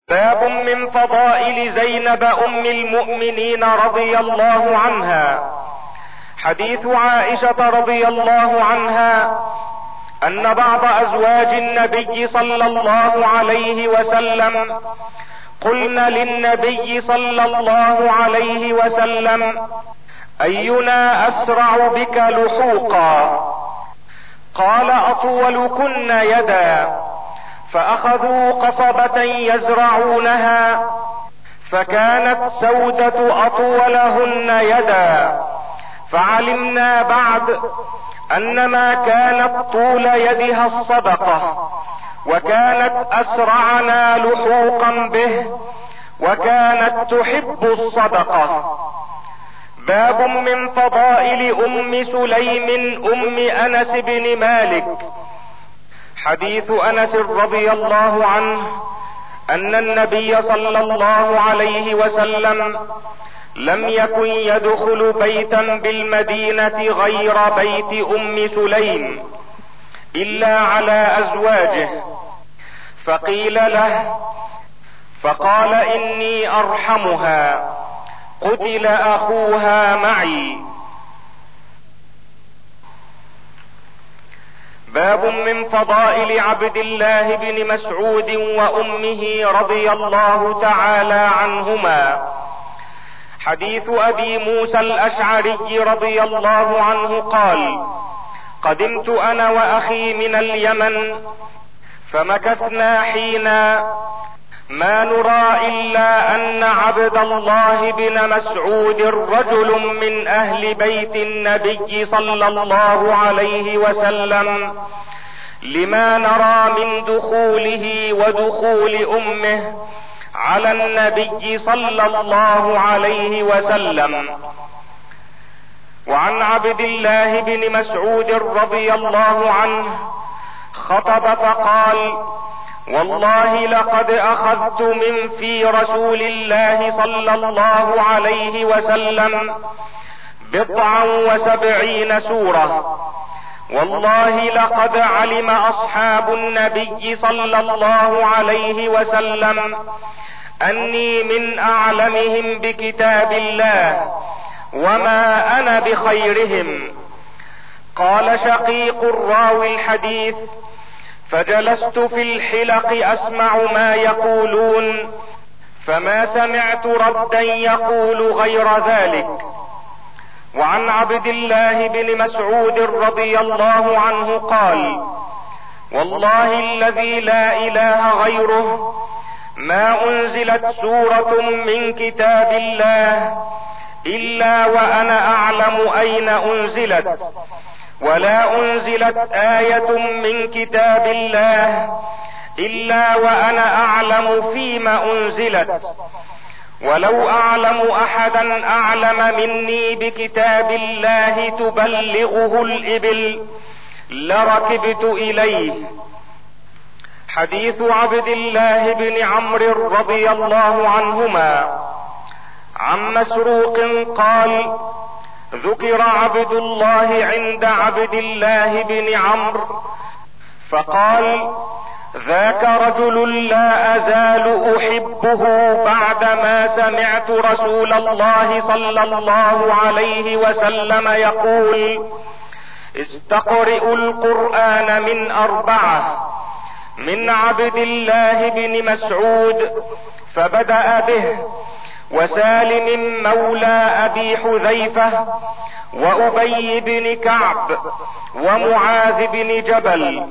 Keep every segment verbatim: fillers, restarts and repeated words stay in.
باب من فضائل زينب ام المؤمنين رضي الله عنها. حديث عائشة رضي الله عنها ان بعض ازواج النبي صلى الله عليه وسلم قلن للنبي صلى الله عليه وسلم: اينا اسرع بك لحوقا؟ قال: اطولكن يدا. فاخذوا قصبة يزرعونها، فكانت سودة اطولهن يدا، فعلمنا بعد ان ما كانت طول يدها الصدقة، وكانت اسرعنا لحوقا به، وكانت تحب الصدقة. باب من فضائل ام سليم ام انس بن مالك. حديث انس رضي الله عنه ان النبي صلى الله عليه وسلم لم يكن يدخل بيتا بالمدينة غير بيت ام سليم الا على ازواجه، فقيل له فقال: اني ارحمها، قتل اخوها معي. باب من فضائل عبد الله بن مسعود وامه رضي الله تعالى عنهما. حديث ابي موسى الاشعري رضي الله عنه قال: قدمت انا واخي من اليمن، فمكثنا حينا، ما نرى الا ان عبد الله بن مسعود رجل من اهل بيت النبي صلى الله عليه وسلم، لما نرى من دخوله ودخول امه على النبي صلى الله عليه وسلم. وعن عبد الله بن مسعود رضي الله عنه خطب فقال: والله لقد اخذت من في رسول الله صلى الله عليه وسلم بضعا وسبعين سورة، والله لقد علم اصحاب النبي صلى الله عليه وسلم اني من اعلمهم بكتاب الله، وما انا بخيرهم. قال شقيق الراوي الحديث: فجلست في الحلق اسمع ما يقولون، فما سمعت ردا يقول غير ذلك. وعن عبد الله بن مسعود رضي الله عنه قال: والله الذي لا اله غيره ما انزلت سورة من كتاب الله الا وانا اعلم اين انزلت، ولا انزلت آية من كتاب الله الا وانا اعلم فيما انزلت، ولو اعلم احدا اعلم مني بكتاب الله تبلغه الابل لركبت اليه. حديث عبد الله بن عمرو رضي الله عنهما عن مسروق قال: ذكر عبد الله عند عبد الله بن عمرو فقال: ذاك رجل لا ازال احبه بعدما سمعت رسول الله صلى الله عليه وسلم يقول: استقرئوا القرآن من اربعة، من عبد الله بن مسعود فبدأ به، وسالم مولى ابي حذيفة، وابي بن كعب، ومعاذ بن جبل.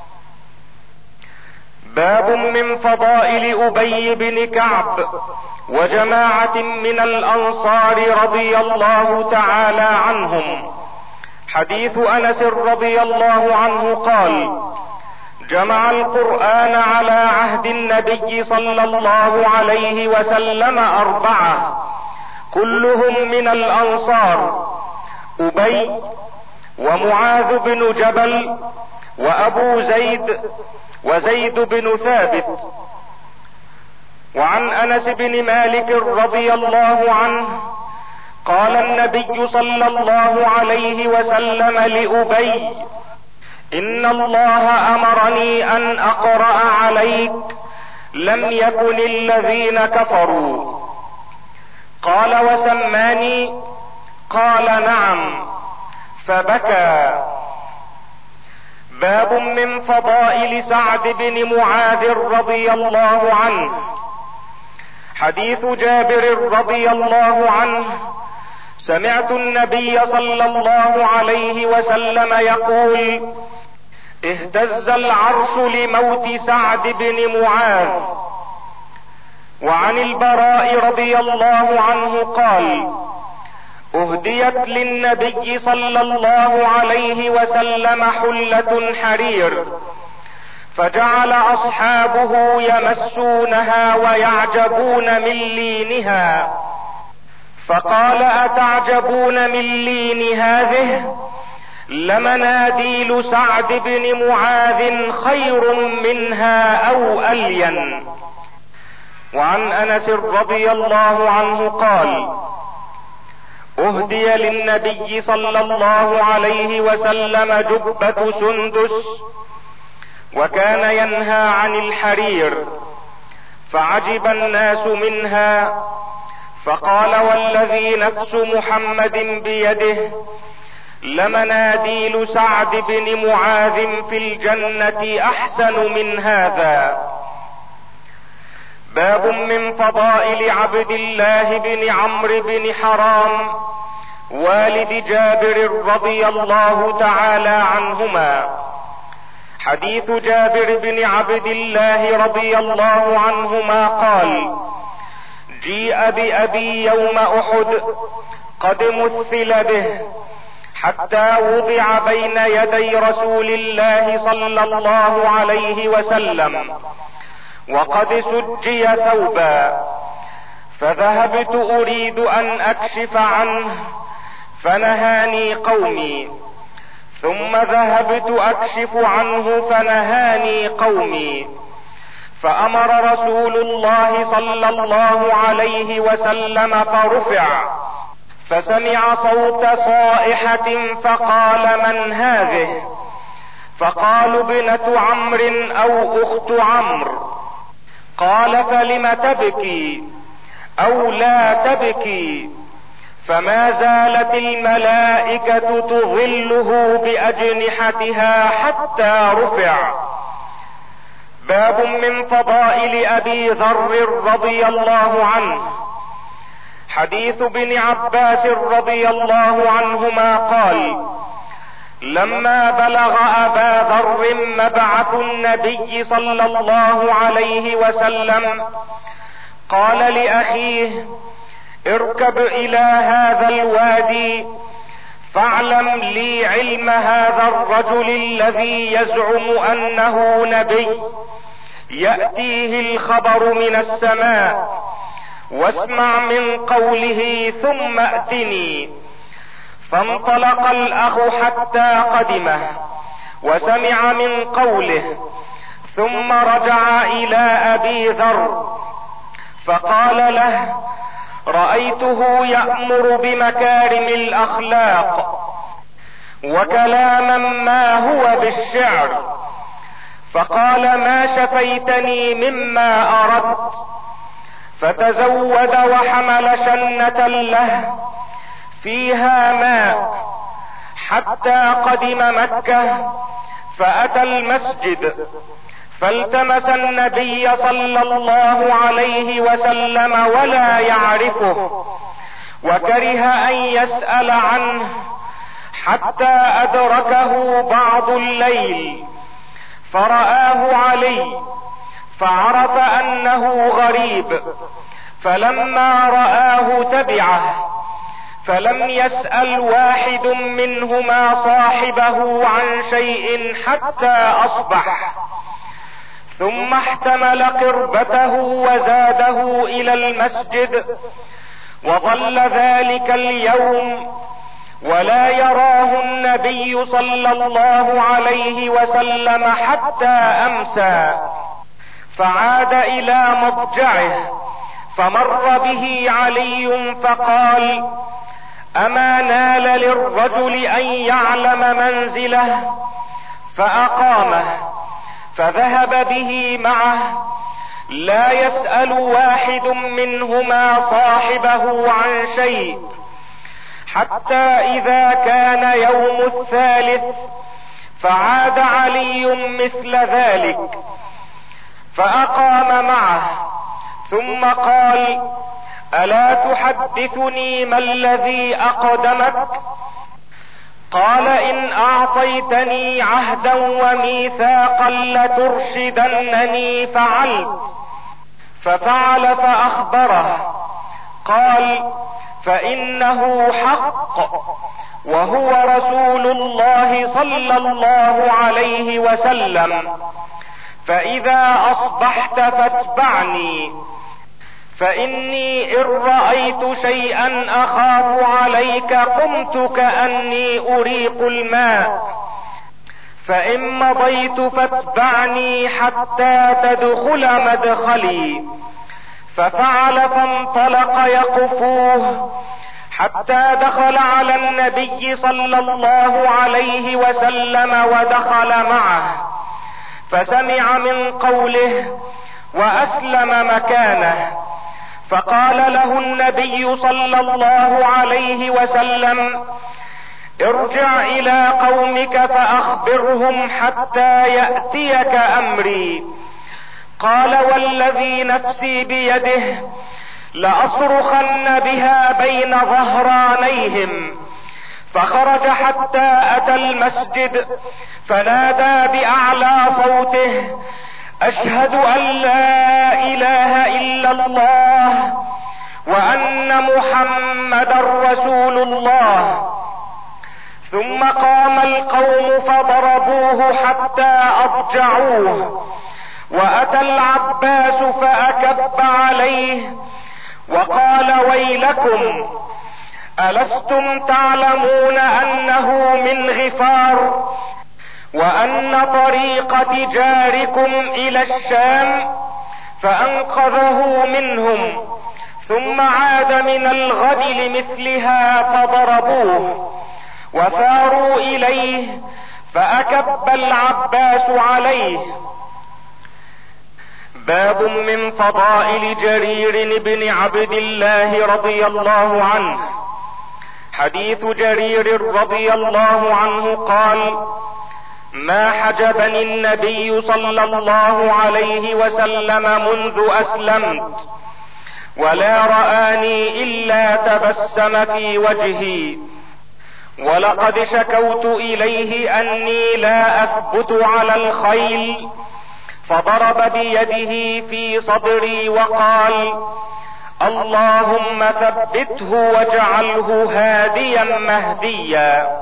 باب من فضائل ابي بن كعب وجماعة من الانصار رضي الله تعالى عنهم. حديث انس رضي الله عنه قال: جمع القرآن على عهد النبي صلى الله عليه وسلم اربعة، كلهم من الانصار: ابي، ومعاذ بن جبل، وابو زيد، وزيد بن ثابت. وعن انس بن مالك رضي الله عنه قال النبي صلى الله عليه وسلم لأبي: ان الله امرني ان اقرأ عليك لم يكن الذين كفروا. قال وسماني؟ قال نعم، فبكى. باب من فضائل سعد بن معاذ رضي الله عنه. حديث جابر رضي الله عنه: سمعت النبي صلى الله عليه وسلم يقول: اهتز العرش لموت سعد بن معاذ. وعن البراء رضي الله عنه قال: اهديت للنبي صلى الله عليه وسلم حلة حرير، فجعل اصحابه يمسونها ويعجبون من لينها، فقال: اتعجبون من لين هذه؟ لمناديل سعد بن معاذ خير منها او الين. وعن انس رضي الله عنه قال: اهدي للنبي صلى الله عليه وسلم جبة سندس، وكان ينهى عن الحرير، فعجب الناس منها، فقال: والذي نفس محمد بيده لمناديل سعد بن معاذ في الجنة احسن من هذا. باب من فضائل عبد الله بن عمرو بن حرام والد جابر رضي الله تعالى عنهما. حديث جابر بن عبد الله رضي الله عنهما قال: جيء بأبي يوم أحد قد مثل به، حتى وضع بين يدي رسول الله صلى الله عليه وسلم، وقد سجي ثوبا، فذهبت اريد ان اكشف عنه، فنهاني قومي، ثم ذهبت اكشف عنه فنهاني قومي، فامر رسول الله صلى الله عليه وسلم فرفع، فسمع صوت صائحة فقال: من هذه؟ فقالوا: ابنة عمرو او اخت عمرو. قال: فلم تبكي او لا تبكي؟ فما زالت الملائكة تظله باجنحتها حتى رفع. باب من فضائل ابي ذر رضي الله عنه. حديث ابن عباس رضي الله عنهما قال: لما بلغ ابا ذر مبعث النبي صلى الله عليه وسلم، قال لاخيه: اركب الى هذا الوادي، فاعلم لي علم هذا الرجل الذي يزعم انه نبي، يأتيه الخبر من السماء، واسمع من قوله ثم ائتني. فانطلق الاخ حتى قدمه، وسمع من قوله، ثم رجع الى ابي ذر فقال له: رأيته يأمر بمكارم الاخلاق وكلاما ما هو بالشعر، فقال: ما شفيتني مما اردت. فتزود وحمل شنة له فيها ماء حتى قدم مكة، فأتى المسجد، فالتمس النبي صلى الله عليه وسلم ولا يعرفه، وكره ان يسأل عنه، حتى ادركه بعض الليل، فرآه علي، فعرف انه غريب، فلما رآه تبعه، فلم يسأل واحد منهما صاحبه عن شيء حتى اصبح، ثم احتمل قربته وزاده الى المسجد، وظل ذلك اليوم ولا يراه النبي صلى الله عليه وسلم حتى امسى، فعاد الى مضجعه، فمر به علي فقال: اما نال للرجل ان يعلم منزله؟ فاقامه، فذهب به معه لا يسأل واحد منهما صاحبه عن شيء، حتى إذا كان يوم الثالث فعاد علي مثل ذلك فأقام معه، ثم قال: ألا تحدثني ما الذي أقدمك؟ قال: إن أعطيتني عهدا وميثاقا لترشدنني فعلت. ففعل فأخبره. قال: فإنه حق، وهو رسول الله صلى الله عليه وسلم، فإذا أصبحت فاتبعني، فإني إن رأيت شيئا أخاف عليك قمت كأني أريق الماء، فإن مضيت فاتبعني حتى تدخل مدخلي. ففعل فانطلق يقفوه حتى دخل على النبي صلى الله عليه وسلم ودخل معه، فسمع من قوله وأسلم مكانه. فقال له النبي صلى الله عليه وسلم: ارجع إلى قومك فأخبرهم حتى يأتيك أمري. قال: والذي نفسي بيده لأصرخن بها بين ظهرانيهم. فخرج حتى أتى المسجد فنادى بأعلى صوته: أشهد أن لا إله إلا الله وأن محمدا رسول الله. ثم قام القوم فضربوه حتى أضجعوه، وأتى العباس فأكب عليه وقال: ويلكم، ألستم تعلمون أنه من غفار وأن طريق تجاركم إلى الشام؟ فأنقذه منهم، ثم عاد من الغد لمثلها فضربوه وثاروا إليه فأكب العباس عليه. باب من فضائل جرير بن عبد الله رضي الله عنه. حديث جرير رضي الله عنه قال: ما حجبني النبي صلى الله عليه وسلم منذ أسلمت، ولا رآني إلا تبسم في وجهي، ولقد شكوت إليه أني لا أثبت على الخيل، فضرب بيده في صدري وقال: اللهم ثبته واجعله هاديا مهديا.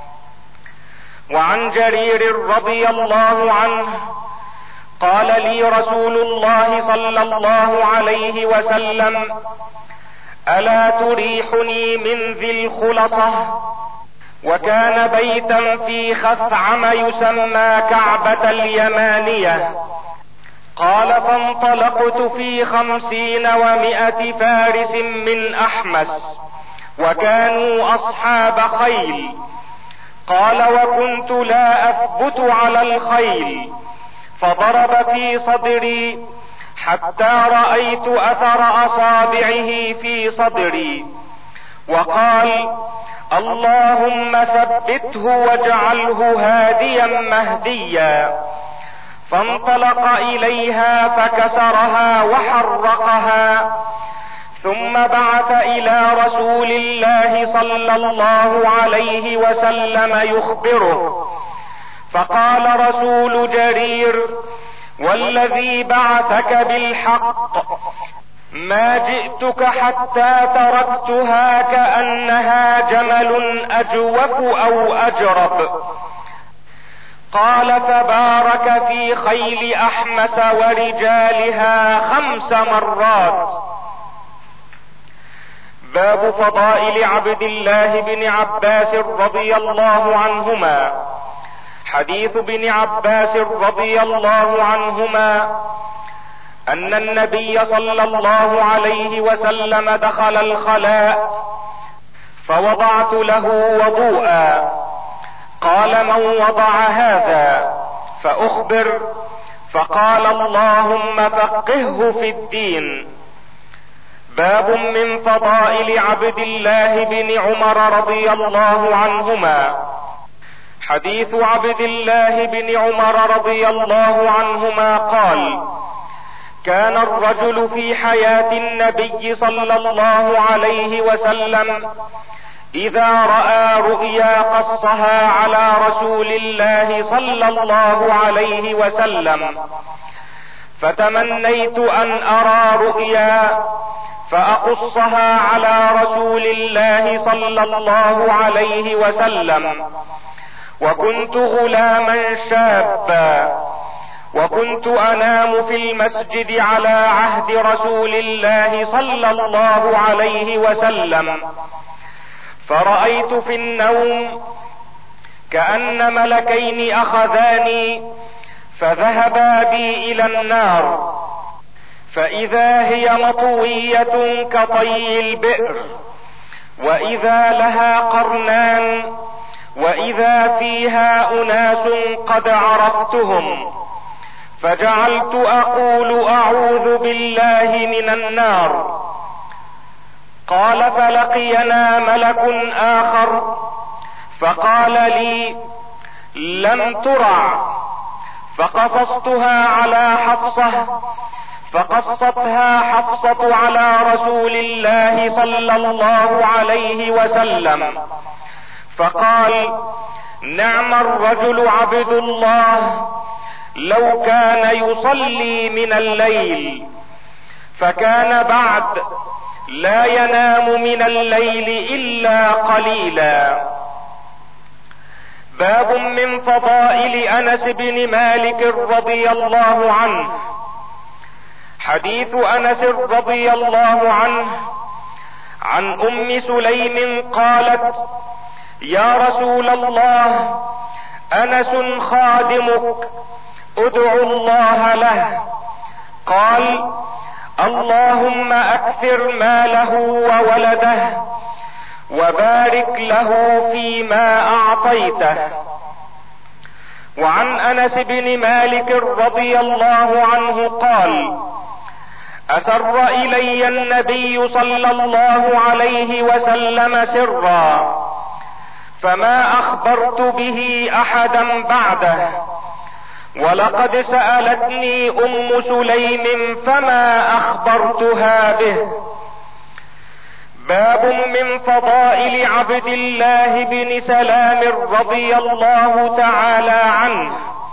وعن جرير رضي الله عنه قال: لي رسول الله صلى الله عليه وسلم: ألا تريحني من ذي الخلصة؟ وكان بيتا في خثعم يسمى كعبة اليمانية. قال: فانطلقت في خمسين ومائة فارس من أحمس، وكانوا أصحاب خيل. قال: وكنت لا أثبت على الخيل، فضرب في صدري حتى رأيت أثر أصابعه في صدري، وقال: اللهم ثبته واجعله هاديا مهديا. فانطلق إليها فكسرها وحرقها، ثم بعث إلى رسول الله صلى الله عليه وسلم يخبره، فقال رسول جرير: والذي بعثك بالحق ما جئتك حتى تركتها كأنها جمل أجوف أو أجرب. قال: فبارك في خيل أحمس ورجالها خمس مرات. باب فضائل عبد الله بن عباس رضي الله عنهما. حديث ابن عباس رضي الله عنهما أن النبي صلى الله عليه وسلم دخل الخلاء فوضعت له وضوءا. قال: من وضع هذا؟ فأخبر. فقال اللهم فقهه في الدين. باب من فضائل عبد الله بن عمر رضي الله عنهما. حديث عبد الله بن عمر رضي الله عنهما قال: كان الرجل في حياة النبي صلى الله عليه وسلم إذا رأى رؤيا قصها على رسول الله صلى الله عليه وسلم، فتمنيت أن أرى رؤيا فأقصها على رسول الله صلى الله عليه وسلم، وكنت غلاما شابا، وكنت أنام في المسجد على عهد رسول الله صلى الله عليه وسلم، فرأيت في النوم كأن ملكين أخذاني فذهبا بي إلى النار، فإذا هي مطوية كطي البئر، وإذا لها قرنان، وإذا فيها أناس قد عرفتهم، فجعلت أقول أعوذ بالله من النار. قال: فلقينا ملك آخر فقال لي: لم ترع. فقصصتها على حفصة، فقصتها حفصة على رسول الله صلى الله عليه وسلم، فقال: نعم الرجل عبد الله، لو كان يصلي من الليل، فكان بعد لا ينام من الليل إلا قليلا. باب من فضائل أنس بن مالك رضي الله عنه. حديث أنس رضي الله عنه عن أم سليم قالت: يا رسول الله، أنس خادمك، ادعو الله له. قال: اللهم أكثر ماله وولده، وبارك له فيما أعطيته. وعن أنس بن مالك رضي الله عنه قال: أسر إلي النبي صلى الله عليه وسلم سرا، فما أخبرت به أحدا بعده، ولقد سألتني أم سليم فما أخبرتها به. باب من فضائل عبد الله بن سلام رضي الله تعالى عنه.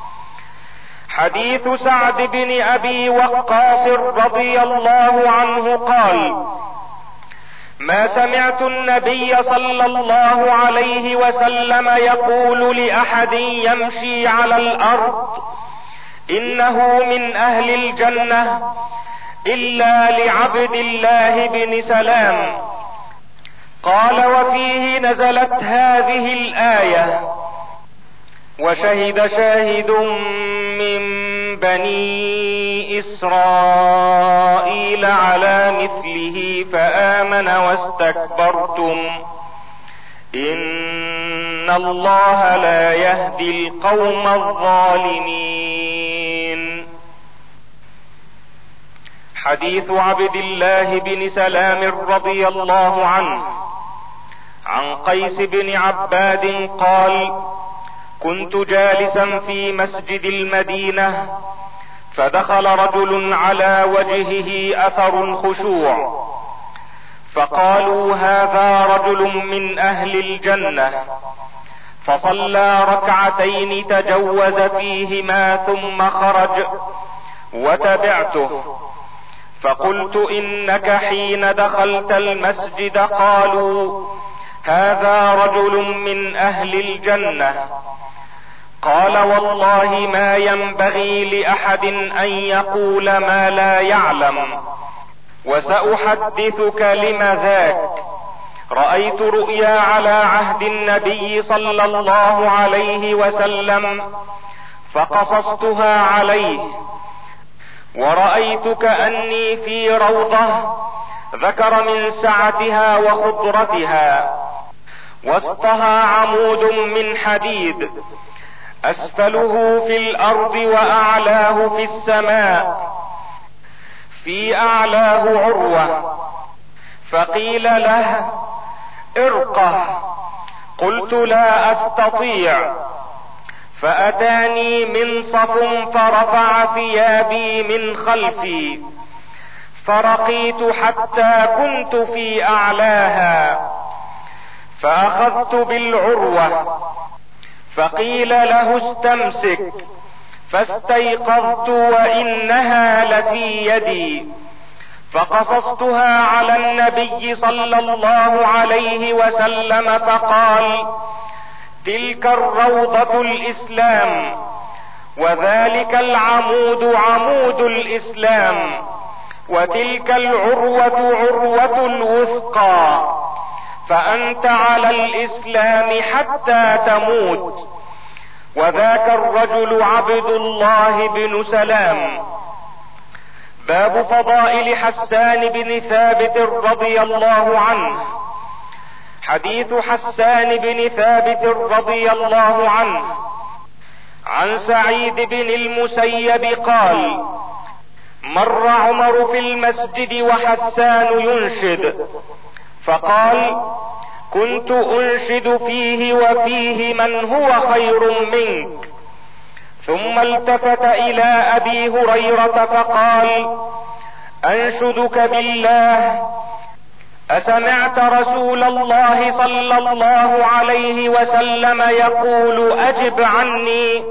حديث سعد بن أبي وقاص رضي الله عنه قال: ما سمعت النبي صلى الله عليه وسلم يقول لأحد يمشي على الأرض إنه من أهل الجنة إلا لعبد الله بن سلام. قال: وفيه نزلت هذه الآية: وشهد شاهد من بني إسرائيل على مثله فآمن واستكبرتم إن الله لا يهدي القوم الظالمين. حديث عبد الله بن سلام رضي الله عنه عن قيس بن عباد قال: كنت جالسا في مسجد المدينة، فدخل رجل على وجهه أثر الخشوع، فقالوا هذا رجل من أهل الجنة، فصلى ركعتين تجوز فيهما ثم خرج وتبعته، فقلت إنك حين دخلت المسجد قالوا هذا رجل من أهل الجنة. قال: والله ما ينبغي لأحد أن يقول ما لا يعلم، وسأحدثك لم ذاك. رأيت رؤيا على عهد النبي صلى الله عليه وسلم فقصصتها عليه، ورأيت كأني في روضة ذكر من سعتها وخضرتها، وسطها عمود من حديد، اسفله في الارض واعلاه في السماء. في اعلاه عروة، فقيل له ارقه، قلت لا استطيع، فاتاني منصف فرفع ثيابي من خلفي، فرقيت حتى كنت في اعلاها، فاخذت بالعروة، فقيل له استمسك، فاستيقظت وانها لفي يدي، فقصصتها على النبي صلى الله عليه وسلم، فقال تلك الروضة الاسلام، وذلك العمود عمود الاسلام، وتلك العروة عروة الوثقى، فانت على الاسلام حتى تموت. وذاك الرجل عبد الله بن سلام. باب فضائل حسان بن ثابت رضي الله عنه. حديث حسان بن ثابت رضي الله عنه عن سعيد بن المسيب قال مر عمر في المسجد وحسان ينشد، فقال كنت انشد فيه وفيه من هو خير منك. ثم التفت الى ابي هريرة فقال انشدك بالله، اسمعت رسول الله صلى الله عليه وسلم يقول اجب عني،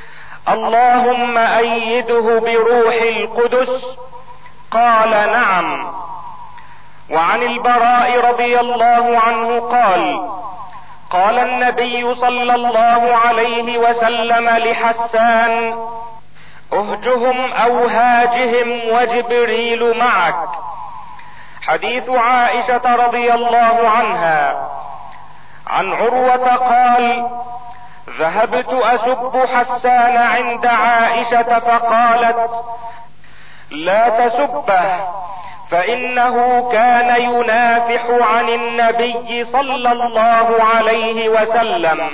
اللهم ايده بروح القدس؟ قال نعم. وعن البراء رضي الله عنه قال قال النبي صلى الله عليه وسلم لحسان اهجهم او هاجهم وجبريل معك. حديث عائشة رضي الله عنها. عن عروة قال ذهبت اسب حسان عند عائشة فقالت لا تسبه، فانه كان ينافح عن النبي صلى الله عليه وسلم.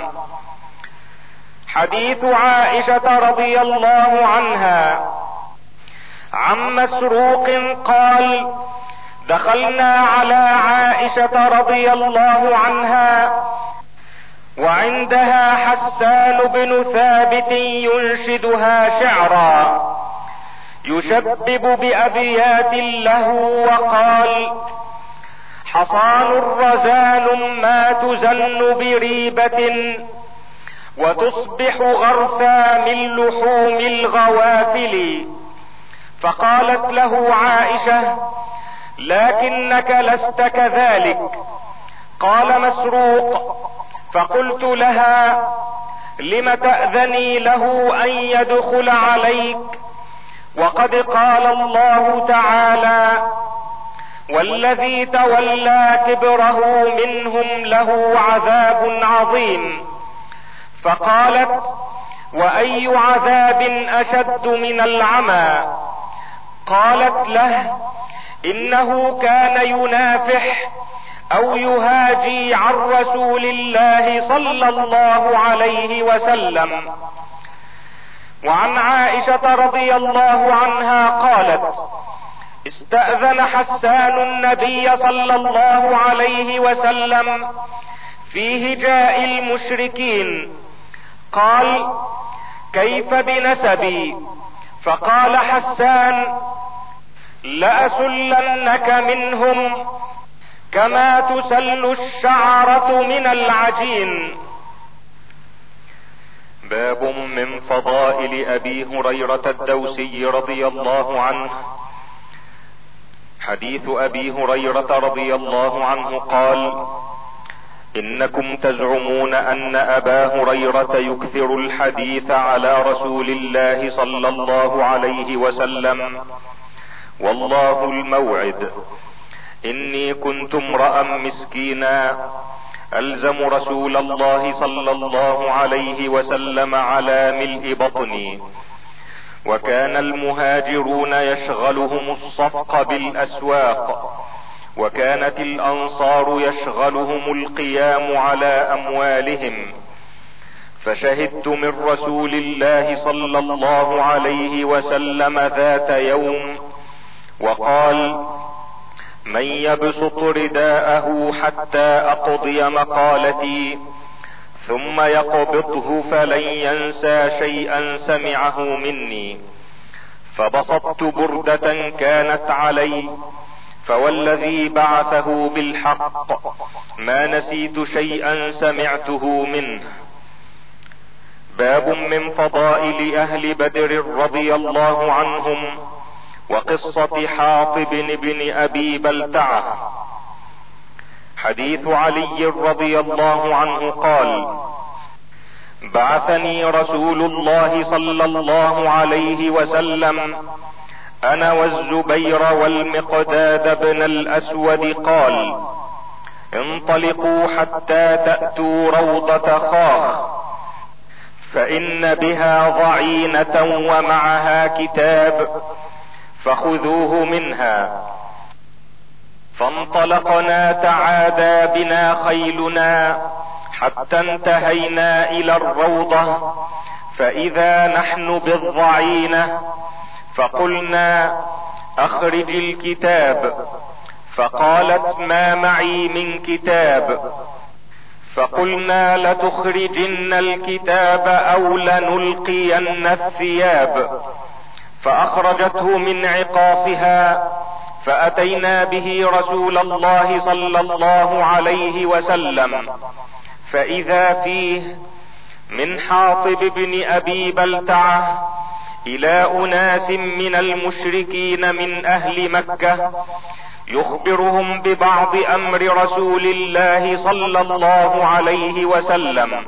حديث عائشة رضي الله عنها. عن مسروق قال دخلنا على عائشة رضي الله عنها وعندها حسان بن ثابت ينشدها شعرا يشبب بأبيات له، وقال حصان رزان ما تزن بريبة، وتصبح غرثا من لحوم الغوافل. فقالت له عائشة لكنك لست كذلك. قال مسروق فقلت لها لم تأذني له ان يدخل عليك، وقد قال الله تعالى والذي تولى كبره منهم له عذاب عظيم. فقالت واي عذاب اشد من العمى؟ قالت له انه كان ينافح او يهاجي عن رسول الله صلى الله عليه وسلم. وعن عائشة رضي الله عنها قالت استأذن حسان النبي صلى الله عليه وسلم في هجاء المشركين، قال كيف بنسبي؟ فقال حسان لأسلنك منهم كما تسل الشعرة من العجين. باب من فضائل ابي هريرة الدوسي رضي الله عنه. حديث ابي هريرة رضي الله عنه قال انكم تزعمون ان ابا هريرة يكثر الحديث على رسول الله صلى الله عليه وسلم، والله الموعد اني كنت امرأ مسكينا الزم رسول الله صلى الله عليه وسلم على ملء بطني، وكان المهاجرون يشغلهم الصفق بالاسواق، وكانت الانصار يشغلهم القيام على اموالهم. فشهدت من رسول الله صلى الله عليه وسلم ذات يوم وقال: من يبسط رداءه حتى اقضي مقالتي ثم يقبضه فلن ينسى شيئا سمعه مني. فبسطت بردة كانت علي، فوالذي بعثه بالحق ما نسيت شيئا سمعته منه. باب من فضائل اهل بدر رضي الله عنهم وقصة حاطب بن ابي بلتعة. حديث علي رضي الله عنه قال: بعثني رسول الله صلى الله عليه وسلم انا والزبير والمقداد بن الاسود، قال: انطلقوا حتى تأتوا روضة خاخ فان بها ضعينة ومعها كتاب فخذوه منها. فانطلقنا تعادى بنا خيلنا حتى انتهينا الى الروضة، فاذا نحن بالضعينة، فقلنا: اخرج الكتاب. فقالت: ما معي من كتاب. فقلنا: لتخرجن الكتاب او لنلقين الثياب. فاخرجته من عقاصها، فاتينا به رسول الله صلى الله عليه وسلم، فاذا فيه: من حاطب بن ابي بلتعة الى اناس من المشركين من اهل مكة، يخبرهم ببعض امر رسول الله صلى الله عليه وسلم.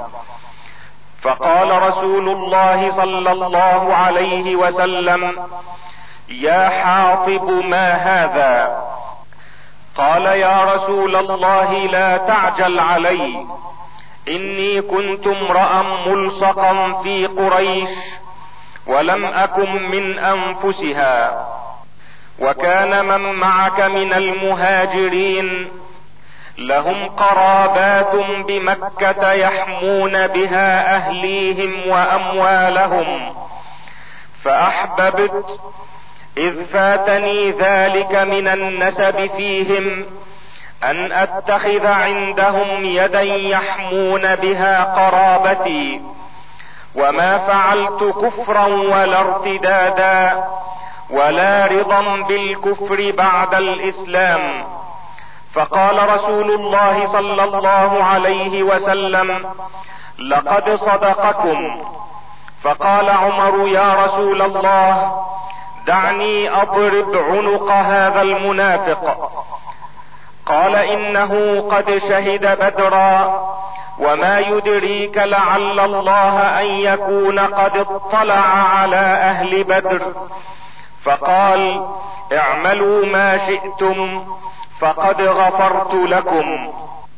فقال رسول الله صلى الله عليه وسلم: يا حاطب ما هذا؟ قال: يا رسول الله لا تعجل علي، اني كنت امرأ ملصقا في قريش ولم اكن من انفسها، وكان من معك من المهاجرين لهم قرابات بمكة يحمون بها اهليهم واموالهم، فاحببت اذ فاتني ذلك من النسب فيهم ان اتخذ عندهم يدا يحمون بها قرابتي، وما فعلت كفرا ولا ارتدادا ولا رضا بالكفر بعد الاسلام. فقال رسول الله صلى الله عليه وسلم: لقد صدقكم. فقال عمر: يا رسول الله دعني اضرب عنق هذا المنافق. قال: انه قد شهد بدرا، وما يدريك لعل الله ان يكون قد اطلع على اهل بدر. فقال: اعملوا ما شئتم فقد غفرت لكم.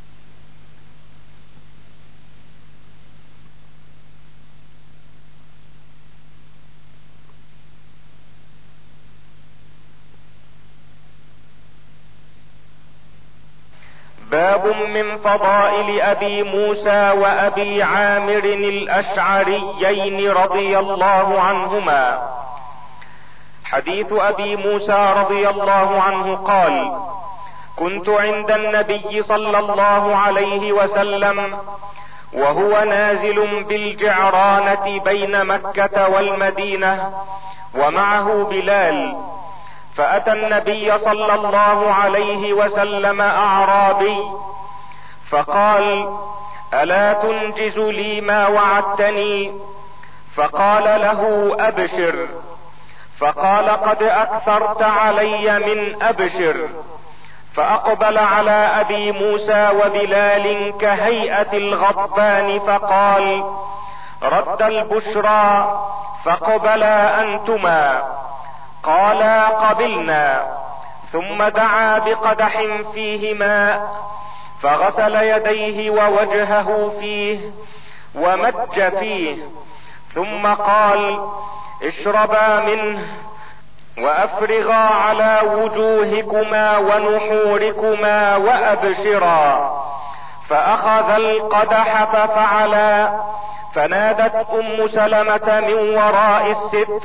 باب من فضائل ابي موسى وابي عامر الاشعريين رضي الله عنهما. حديث ابي موسى رضي الله عنه قال: كنت عند النبي صلى الله عليه وسلم وهو نازل بالجعرانة بين مكة والمدينة ومعه بلال، فاتى النبي صلى الله عليه وسلم اعرابي فقال: الا تنجز لي ما وعدتني؟ فقال له: ابشر. فقال: قد اكثرت علي من ابشر. فاقبل على ابي موسى وبلال كهيئة الغضبان فقال: رد البشرى. فقبلا انتما. قالا: قبلنا. ثم دعا بقدح فيه ماء فغسل يديه ووجهه فيه ومج فيه، ثم قال: اشربا منه وافرغا على وجوهكما ونحوركما وابشرا. فاخذ القدح ففعلا، فنادت ام سلمة من وراء الستر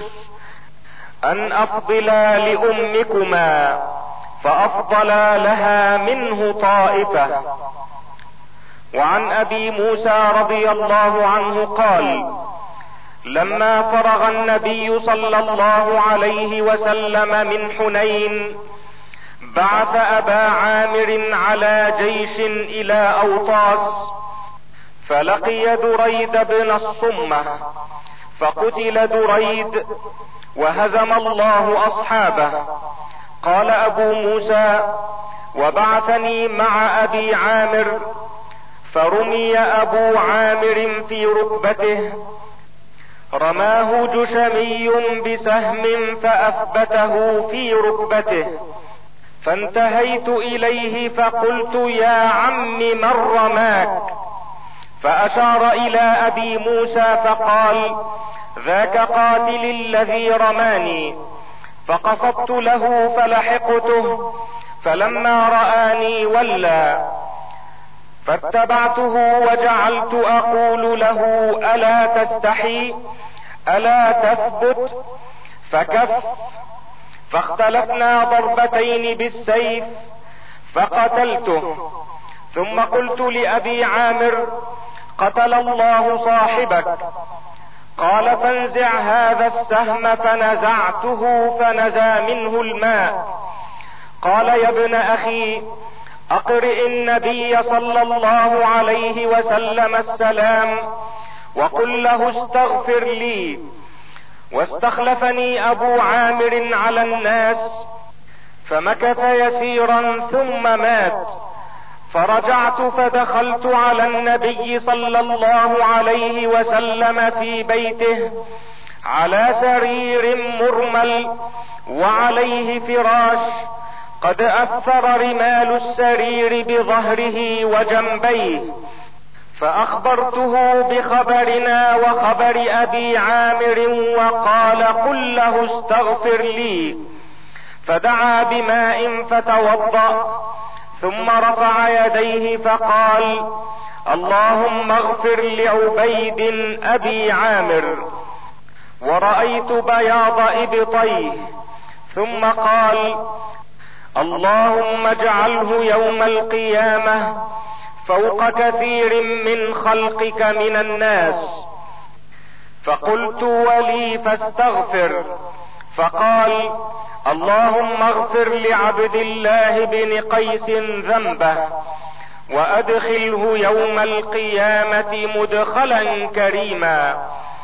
ان افضلا لامكما، فافضلا لها منه طائفة. وعن ابي موسى رضي الله عنه قال: لما فرغ النبي صلى الله عليه وسلم من حنين بعث ابا عامر على جيش الى اوطاس، فلقي دريد بن الصمة، فقتل دريد وهزم الله اصحابه. قال ابو موسى: وبعثني مع ابي عامر، فرمي ابو عامر في ركبته، رماه جشمي بسهم فاثبته في ركبته، فانتهيت اليه فقلت: يا عم من رماك؟ فاشار الى ابي موسى فقال: ذاك قاتل الذي رماني. فقصدت له فلحقته، فلما رآني ولى، فاتبعته وجعلت اقول له: الا تستحي؟ الا تثبت؟ فكف. فاختلفنا ضربتين بالسيف فقتلته. ثم قلت لابي عامر: قتل الله صاحبك. قال: فانزع هذا السهم. فنزعته فنزى منه الماء. قال: يا ابن اخي، اقرئ النبي صلى الله عليه وسلم السلام وقل له استغفر لي. واستخلفني ابو عامر على الناس، فمكث يسيرا ثم مات. فرجعت فدخلت على النبي صلى الله عليه وسلم في بيته على سرير مرمل وعليه فراش، قد اثر رمال السرير بظهره وجنبيه. فاخبرته بخبرنا وخبر ابي عامر، وقال: قل له استغفر لي. فدعا بماء فتوضأ، ثم رفع يديه فقال: اللهم اغفر لعبيد ابي عامر. ورأيت بياض ابطيه، ثم قال: اللهم اجعله يوم القيامة فوق كثير من خلقك من الناس. فقلت: ولي فاستغفر. فقال: اللهم اغفر لعبد الله بن قيس ذنبه، وادخله يوم القيامة مدخلا كريما.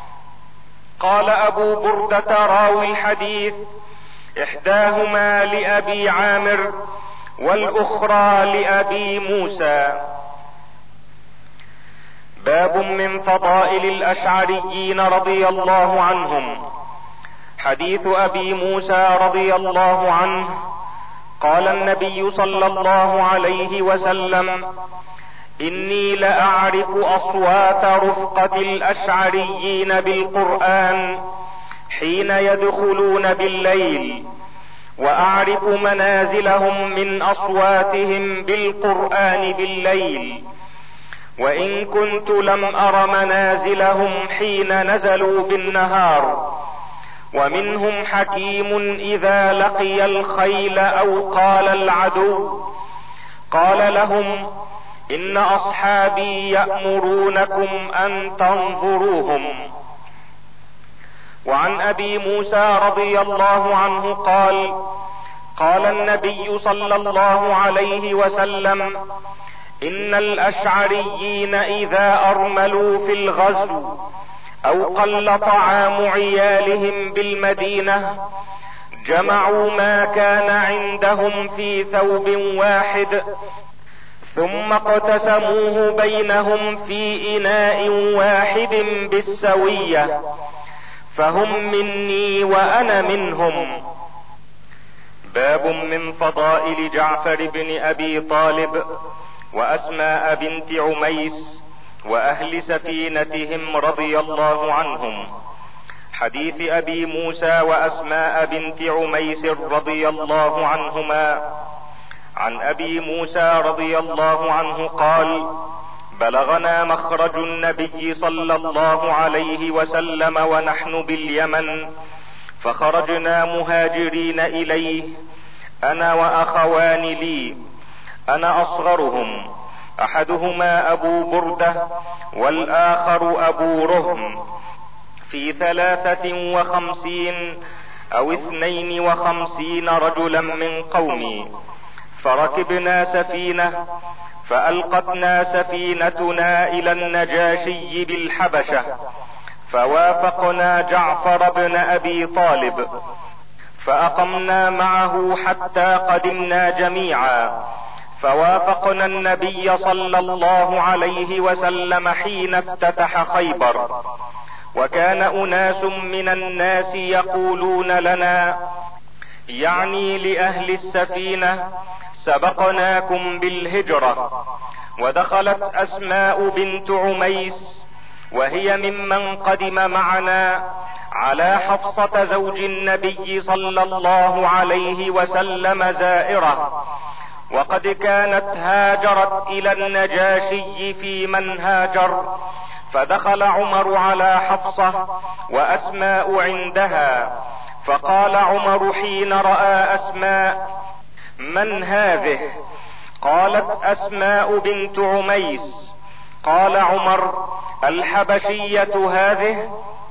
قال ابو بردة راوي الحديث: احداهما لابي عامر والاخرى لابي موسى. باب من فضائل الاشعريين رضي الله عنهم. حديث ابي موسى رضي الله عنه قال النبي صلى الله عليه وسلم: اني لاعرف اصوات رفقة الاشعريين بالقرآن حين يدخلون بالليل، واعرف منازلهم من اصواتهم بالقرآن بالليل، وان كنت لم ار منازلهم حين نزلوا بالنهار. ومنهم حكيم اذا لقي الخيل او قال العدو قال لهم: ان اصحابي يأمرونكم ان تنظروهم. وعن ابي موسى رضي الله عنه قال: قال النبي صلى الله عليه وسلم: ان الاشعريين اذا ارملوا في الغزو او قل طعام عيالهم بالمدينة جمعوا ما كان عندهم في ثوب واحد، ثم اقتسموه بينهم في اناء واحد بالسوية، فهم مني وانا منهم. باب من فضائل جعفر بن ابي طالب واسماء بنت عميس واهل سفينتهم رضي الله عنهم. حديث ابي موسى واسماء بنت عميس رضي الله عنهما. عن ابي موسى رضي الله عنه قال: بلغنا مخرج النبي صلى الله عليه وسلم ونحن باليمن، فخرجنا مهاجرين اليه، انا واخوان لي، انا اصغرهم، احدهما ابو بردة والاخر ابو رهم، في ثلاثة وخمسين او اثنين وخمسين رجلا من قومي، فركبنا سفينة، فألقتنا سفينتنا الى النجاشي بالحبشة، فوافقنا جعفر بن ابي طالب، فاقمنا معه حتى قدمنا جميعا، فوافقنا النبي صلى الله عليه وسلم حين افتتح خيبر، وكان اناس من الناس يقولون لنا، يعني لاهل السفينة، سبقناكم بالهجرة. ودخلت اسماء بنت عميس وهي ممن قدم معنا على حفصة زوج النبي صلى الله عليه وسلم زائرة، وقد كانت هاجرت الى النجاشي في من هاجر، فدخل عمر على حفصة واسماء عندها، فقال عمر حين رأى اسماء: من هذه؟ قالت: اسماء بنت عميس. قال عمر: الحبشية هذه؟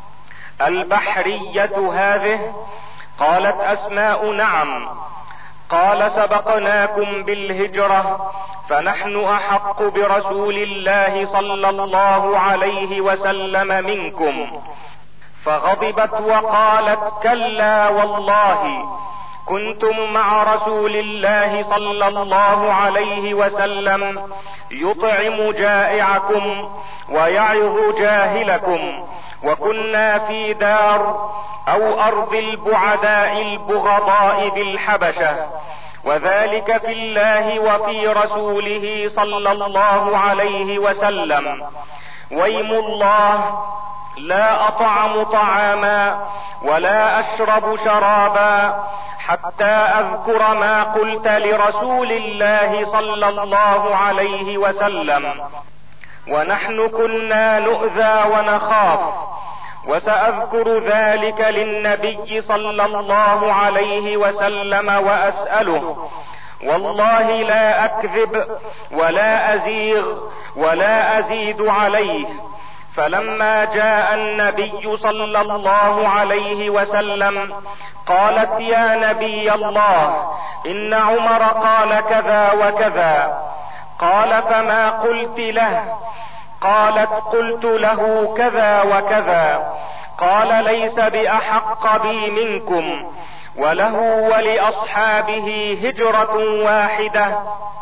البحرية هذه؟ قالت اسماء: نعم. قال: سبقناكم بالهجرة، فنحن احق برسول الله صلى الله عليه وسلم منكم. فغضبت وقالت: كلا والله، كنتم مع رسول الله صلى الله عليه وسلم يطعم جائعكم ويعظ جاهلكم، وكنا في دار او ارض البعداء البغضاء بالحبشة، وذلك في الله وفي رسوله صلى الله عليه وسلم. ويم الله، لا اطعم طعاما ولا اشرب شرابا حتى اذكر ما قلت لرسول الله صلى الله عليه وسلم، ونحن كنا نؤذى ونخاف، وساذكر ذلك للنبي صلى الله عليه وسلم واسأله، والله لا اكذب ولا ازيغ ولا ازيد عليه. فلما جاء النبي صلى الله عليه وسلم قالت: يا نبي الله، ان عمر قال كذا وكذا. قال: فما قلت له؟ قالت: قلت له كذا وكذا. قال: ليس باحق بي منكم، وله ولأصحابه هجرة واحدة،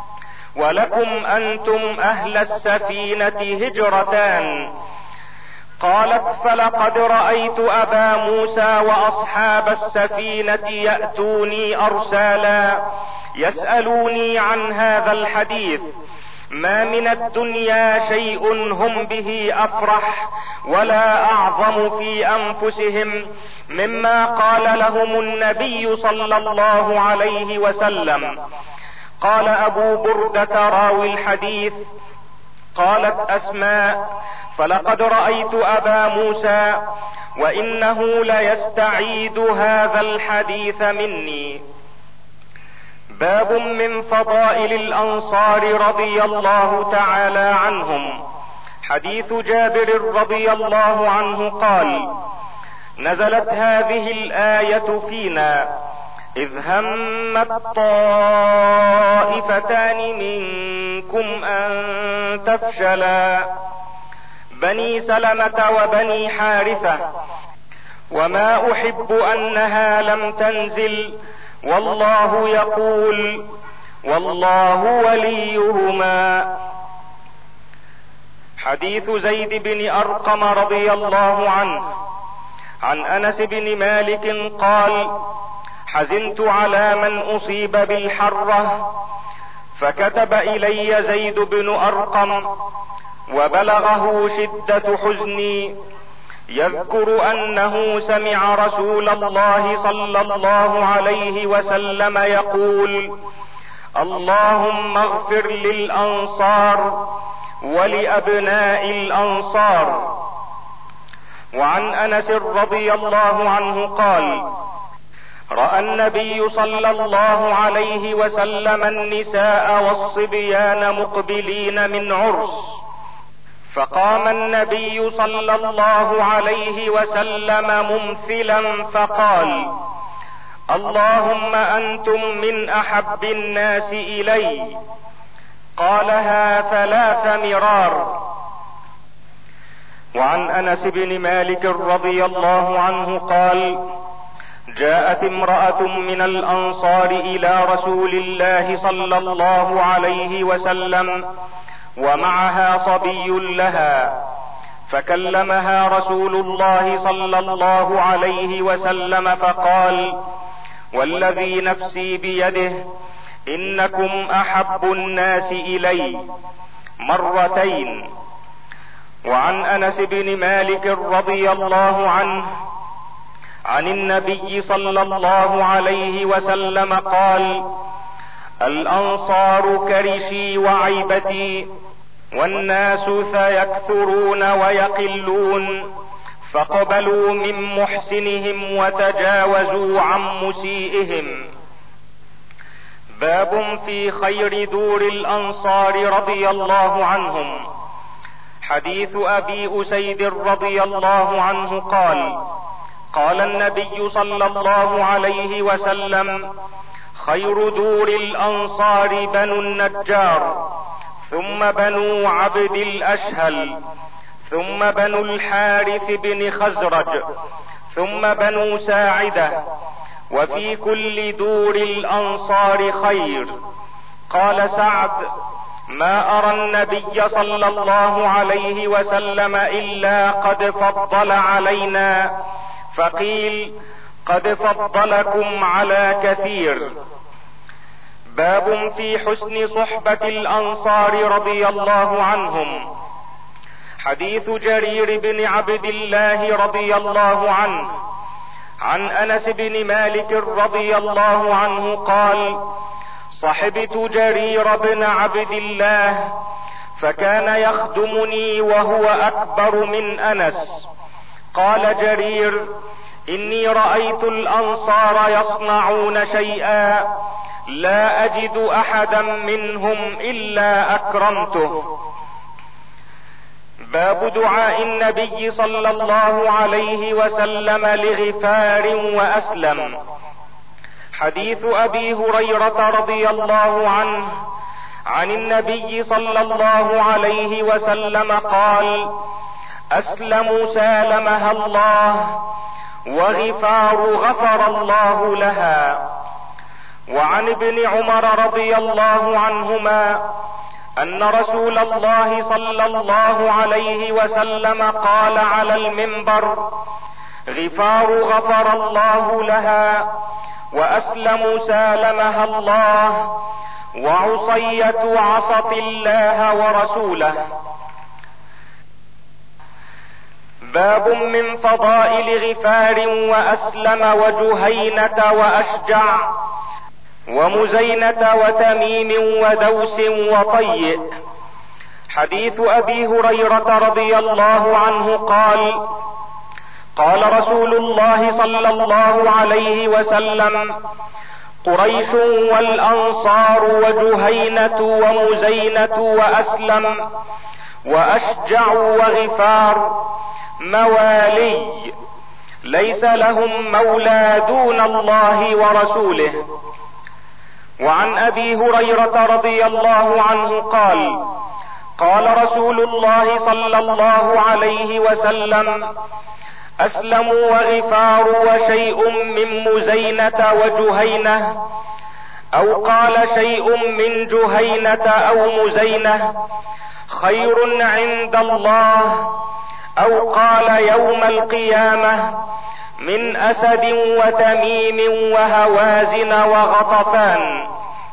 ولكم انتم اهل السفينة هجرتان. قالت: فلقد رأيت ابا موسى واصحاب السفينة يأتوني ارسالا يسألوني عن هذا الحديث، ما من الدنيا شيء هم به افرح ولا اعظم في انفسهم مما قال لهم النبي صلى الله عليه وسلم. قال ابو بردة راوي الحديث: قالت اسماء: فلقد رأيت ابا موسى وانه ليستعيد هذا الحديث مني. باب من فضائل الانصار رضي الله تعالى عنهم. حديث جابر رضي الله عنه قال: نزلت هذه الآية فينا إذ همت طائفتان منكم أن تفشلا، بني سلمة وبني حارثة، وما أحب أنها لم تنزل، والله يقول والله وليهما. حديث زيد بن أرقم رضي الله عنه عن أنس بن مالك قال: حزنت على من أصيب بالحرة، فكتب إلي زيد بن أرقم وبلغه شدة حزني، يذكر أنه سمع رسول الله صلى الله عليه وسلم يقول: اللهم اغفر للأنصار ولأبناء الأنصار. وعن أنس رضي الله عنه قال: رأى النبي صلى الله عليه وسلم النساء والصبيان مقبلين من عرس، فقام النبي صلى الله عليه وسلم ممثلا فقال: اللهم أنتم من أحب الناس إلي. قالها ثلاث مرار. وعن أنس بن مالك رضي الله عنه قال: جاءت امرأة من الأنصار إلى رسول الله صلى الله عليه وسلم ومعها صبي لها، فكلمها رسول الله صلى الله عليه وسلم فقال: والذي نفسي بيده إنكم أحب الناس إلي، مرتين. وعن أنس بن مالك رضي الله عنه عن النبي صلى الله عليه وسلم قال: الأنصار كرشي وعيبتي، والناس سيكثرون ويقلون، فاقبلوا من محسنهم وتجاوزوا عن مسيئهم. باب في خير دور الأنصار رضي الله عنهم. حديث أبي أسيد رضي الله عنه قال: قال النبي صلى الله عليه وسلم: خير دور الأنصار بنو النجار، ثم بنو عبد الأشهل، ثم بنو الحارث بن خزرج، ثم بنو ساعدة، وفي كل دور الأنصار خير. قال سعد: ما أرى النبي صلى الله عليه وسلم إلا قد فضل علينا. فقيل: قد فضلكم على كثير. باب في حسن صحبة الأنصار رضي الله عنهم. حديث جرير بن عبد الله رضي الله عنه عن أنس بن مالك رضي الله عنه قال: صحبت جرير بن عبد الله، فكان يخدمني وهو أكبر من أنس. قال جرير: إني رأيت الأنصار يصنعون شيئا لا أجد أحدا منهم إلا أكرمته. باب دعاء النبي صلى الله عليه وسلم لغفار وأسلم. حديث أبي هريرة رضي الله عنه عن النبي صلى الله عليه وسلم قال: أسلم سالمها الله، وغفار غفر الله لها. وعن ابن عمر رضي الله عنهما أن رسول الله صلى الله عليه وسلم قال على المنبر: غفار غفر الله لها، وأسلم سالمها الله، وعصية عصت الله ورسوله. باب من فضائل غفار وأسلم وجهينة وأشجع ومزينة وتميم ودوس وطيء. حديث أبي هريرة رضي الله عنه قال: قال رسول الله صلى الله عليه وسلم: قريش والأنصار وجهينة ومزينة وأسلم وأشجع وغفار موالي، ليس لهم مولى دون الله ورسوله. وعن أبي هريرة رضي الله عنه قال: قال رسول الله صلى الله عليه وسلم: أسلم وغفار وشيء من مزينة وجهينة، أو قال شيء من جهينة أو مزينة، خير عند الله، أو قال يوم القيامة، من أسد وتميم وهوازن وغطفان.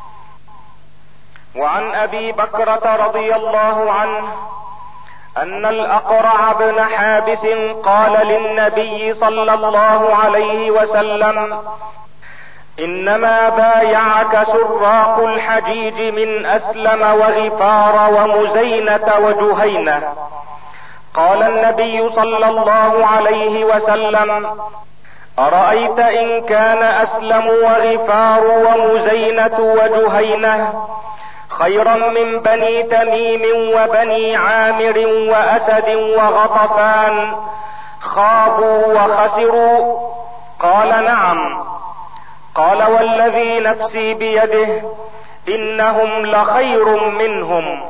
وعن أبي بكرة رضي الله عنه أن الأقرع بن حابس قال للنبي صلى الله عليه وسلم: انما بايعك سراق الحجيج من اسلم وغفار ومزينة وجهينة. قال النبي صلى الله عليه وسلم: أرأيت إن كان أسلم وغفار ومزينة وجهينة خيرا من بني تميم وبني عامر وأسد وغطفان خابوا وخسروا؟ قال: نعم. قال: والذي نفسي بيده إنهم لخير منهم.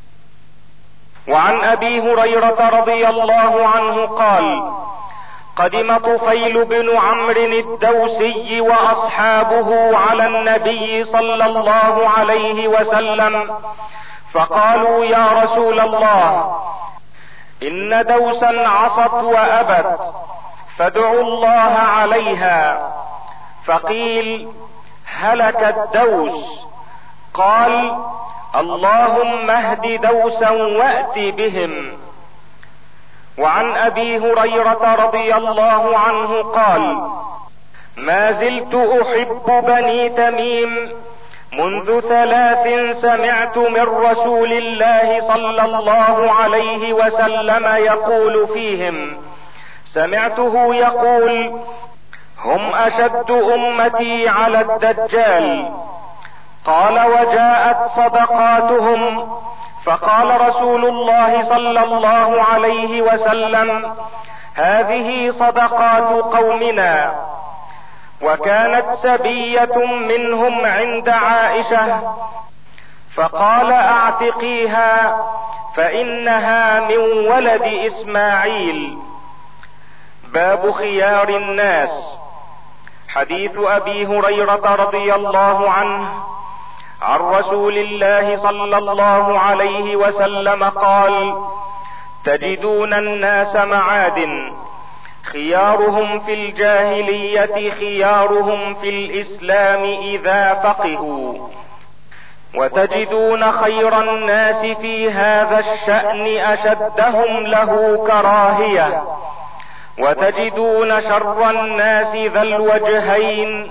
وعن أبي هريرة رضي الله عنه قال: قدم طفيل بن عمرو الدوسي واصحابه على النبي صلى الله عليه وسلم فقالوا: يا رسول الله، ان دوسا عصت وابت فادعوا الله عليها. فقيل: هلك الدوس. قال: اللهم اهد دوسا وات بهم. وعن ابي هريرة رضي الله عنه قال: ما زلت احب بني تميم منذ ثلاث سمعت من رسول الله صلى الله عليه وسلم يقول فيهم، سمعته يقول: هم اشد امتي على الدجال. قال: وجاءت صدقاتهم. فقال رسول الله صلى الله عليه وسلم: هذه صدقات قومنا. وكانت سبية منهم عند عائشة فقال: اعتقيها فانها من ولد اسماعيل. باب خيار الناس. حديث ابي هريرة رضي الله عنه عن رسول الله صلى الله عليه وسلم قال: تجدون الناس معادن، خيارهم في الجاهلية خيارهم في الاسلام اذا فقهوا، وتجدون خير الناس في هذا الشأن اشدهم له كراهية، وتجدون شر الناس ذا الوجهين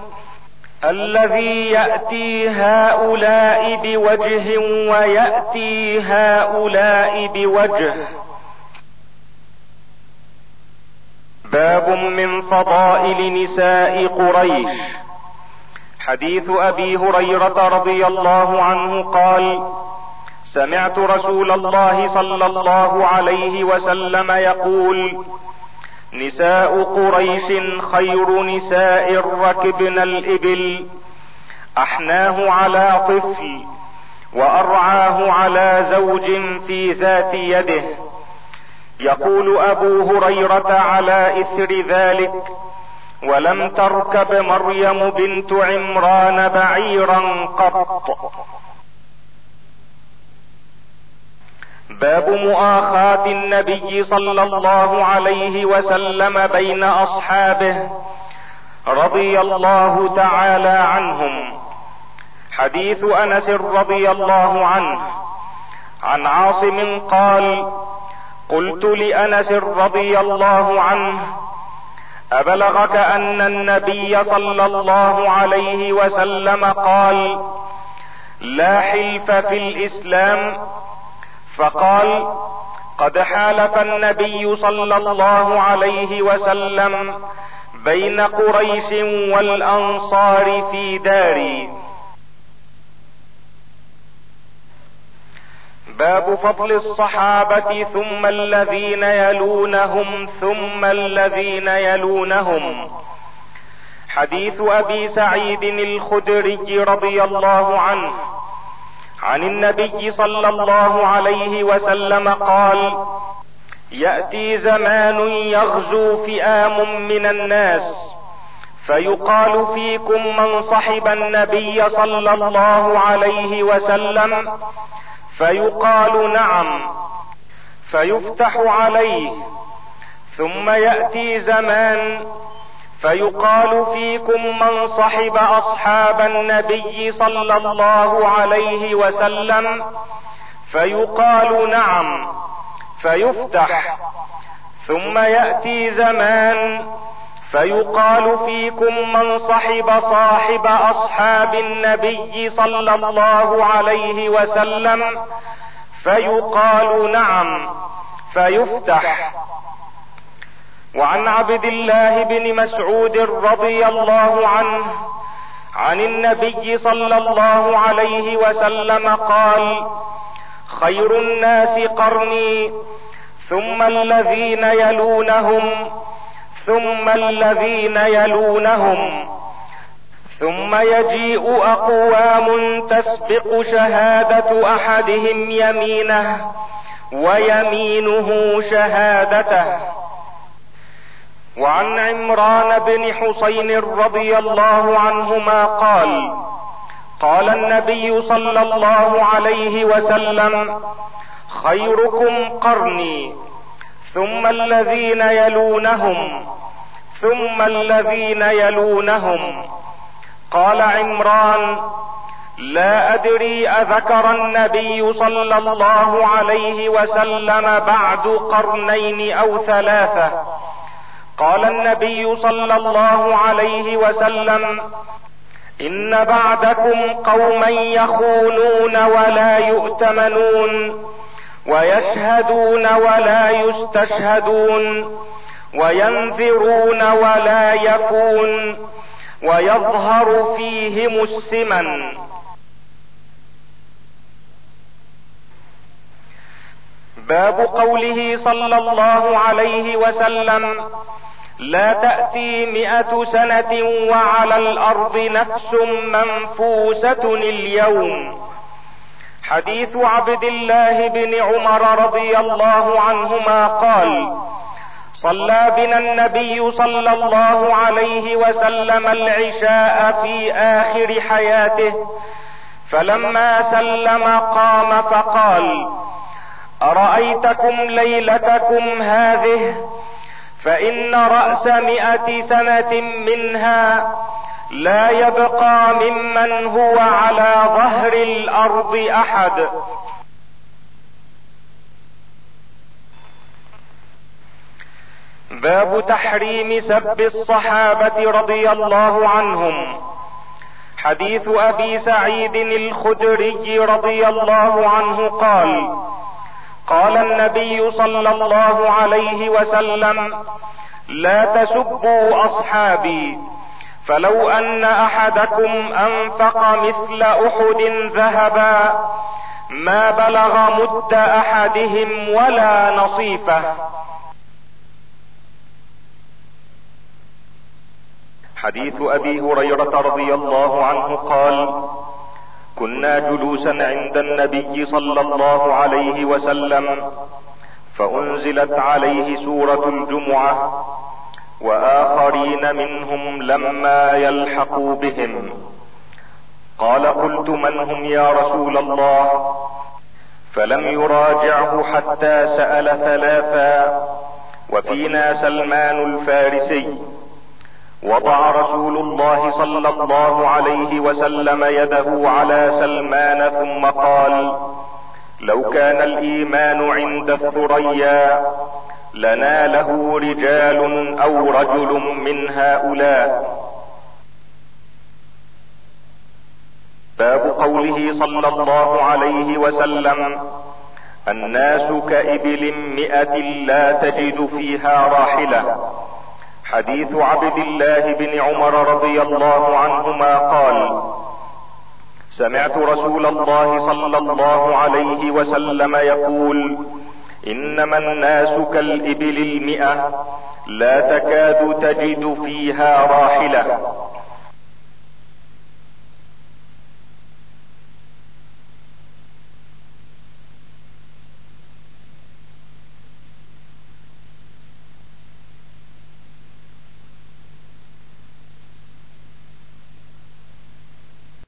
الذي يأتي هؤلاء بوجه ويأتي هؤلاء بوجه. باب من فضائل نساء قريش. حديث ابي هريرة رضي الله عنه قال: سمعت رسول الله صلى الله عليه وسلم يقول: نساء قريش خير نساء ركبن الإبل، أحناه على طفل وأرعاه على زوج في ذات يده. يقول أبو هريرة على إثر ذلك: ولم تركب مريم بنت عمران بعيرا قط. باب مؤاخاة النبي صلى الله عليه وسلم بين اصحابه رضي الله تعالى عنهم. حديث انس رضي الله عنه عن عاصم قال: قلت لانس رضي الله عنه: ابلغك ان النبي صلى الله عليه وسلم قال: لا حلف في الاسلام؟ فقال: قد حالف النبي صلى الله عليه وسلم بين قريش والانصار في داري. باب فضل الصحابة ثم الذين يلونهم ثم الذين يلونهم. حديث ابي سعيد الخدري رضي الله عنه عن النبي صلى الله عليه وسلم قال: يأتي زمان يغزو فئام من الناس فيقال فيكم من صحب النبي صلى الله عليه وسلم، فيقال نعم، فيفتح عليه. ثم يأتي زمان فيقال فيكم من صحب اصحاب النبي صلى الله عليه وسلم، فيقال نعم، فيفتح. ثم يأتي زمان فيقال فيكم من صحب صاحب اصحاب النبي صلى الله عليه وسلم؟ فيقال نعم، فيفتح. وعن عبد الله بن مسعود رضي الله عنه عن النبي صلى الله عليه وسلم قال: خير الناس قرني، ثم الذين يلونهم، ثم الذين يلونهم، ثم يجيء اقوام تسبق شهادة احدهم يمينه ويمينه شهادته. وعن عمران بن حسين رضي الله عنهما قال: قال النبي صلى الله عليه وسلم: خيركم قرني، ثم الذين يلونهم، ثم الذين يلونهم. قال عمران: لا ادري اذكر النبي صلى الله عليه وسلم بعد قرنين او ثلاثة. قال النبي صلى الله عليه وسلم: ان بعدكم قوما يخونون ولا يؤتمنون، ويشهدون ولا يستشهدون، وينذرون ولا يفون، ويظهر فيهم السمن. باب قوله صلى الله عليه وسلم: لا تأتي مئة سنة وعلى الأرض نفس منفوسة اليوم. حديث عبد الله بن عمر رضي الله عنهما قال: صلى بنا النبي صلى الله عليه وسلم العشاء في آخر حياته، فلما سلم قام فقال: أرأيتكم ليلتكم هذه؟ فإن رأس مئة سنة منها لا يبقى ممن هو على ظهر الأرض أحد. باب تحريم سب الصحابة رضي الله عنهم. حديث أبي سعيد الخدري رضي الله عنه قال: قال النبي صلى الله عليه وسلم: لا تسبوا أصحابي، فلو أن أحدكم أنفق مثل أحد ذهبا ما بلغ مد أحدهم ولا نصيفه. حديث أبي هريرة رضي الله عنه قال: كنا جلوسا عند النبي صلى الله عليه وسلم، فأنزلت عليه سورة الجمعة، وآخرين منهم لما يلحقوا بهم. قال: قلت من هم يا رسول الله؟ فلم يراجعه حتى سأل ثلاثا، وفينا سلمان الفارسي. وضع رسول الله صلى الله عليه وسلم يده على سلمان ثم قال: لو كان الإيمان عند الثريا لناله رجال أو رجل من هؤلاء. باب قوله صلى الله عليه وسلم: الناس كإبل مئة لا تجد فيها راحلة. حديث عبد الله بن عمر رضي الله عنهما قال: سمعت رسول الله صلى الله عليه وسلم يقول: إنما الناس كالإبل المئة لا تكاد تجد فيها راحلة.